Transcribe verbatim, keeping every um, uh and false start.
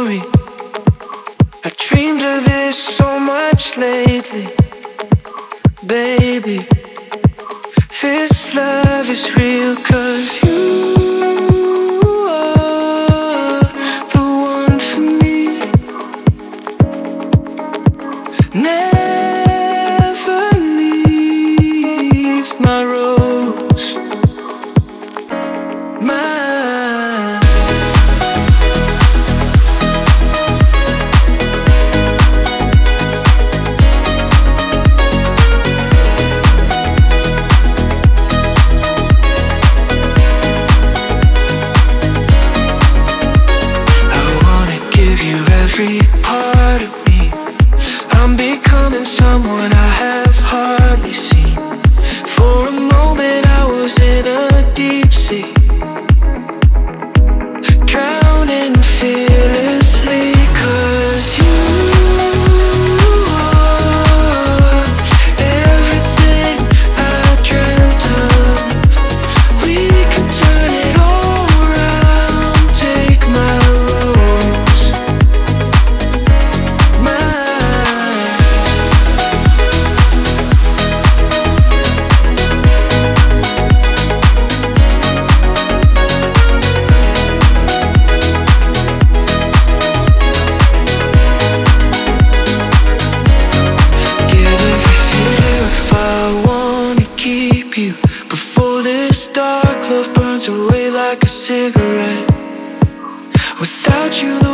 story. I dreamed of this so much lately. Baby, this love is real, 'cause you are the one for me. Never leave my rose, my every part of me. I'm becoming someone I have hardly seen. For a moment I was in a deep sea, drowning fearlessly, 'cause you are everything I dreamt of. We can turn it all around. Take my rose, before this dark love burns away like a cigarette. Without you